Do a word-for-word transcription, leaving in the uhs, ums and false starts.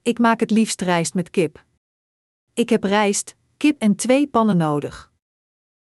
Ik maak het liefst rijst met kip. Ik heb rijst, kip en twee pannen nodig.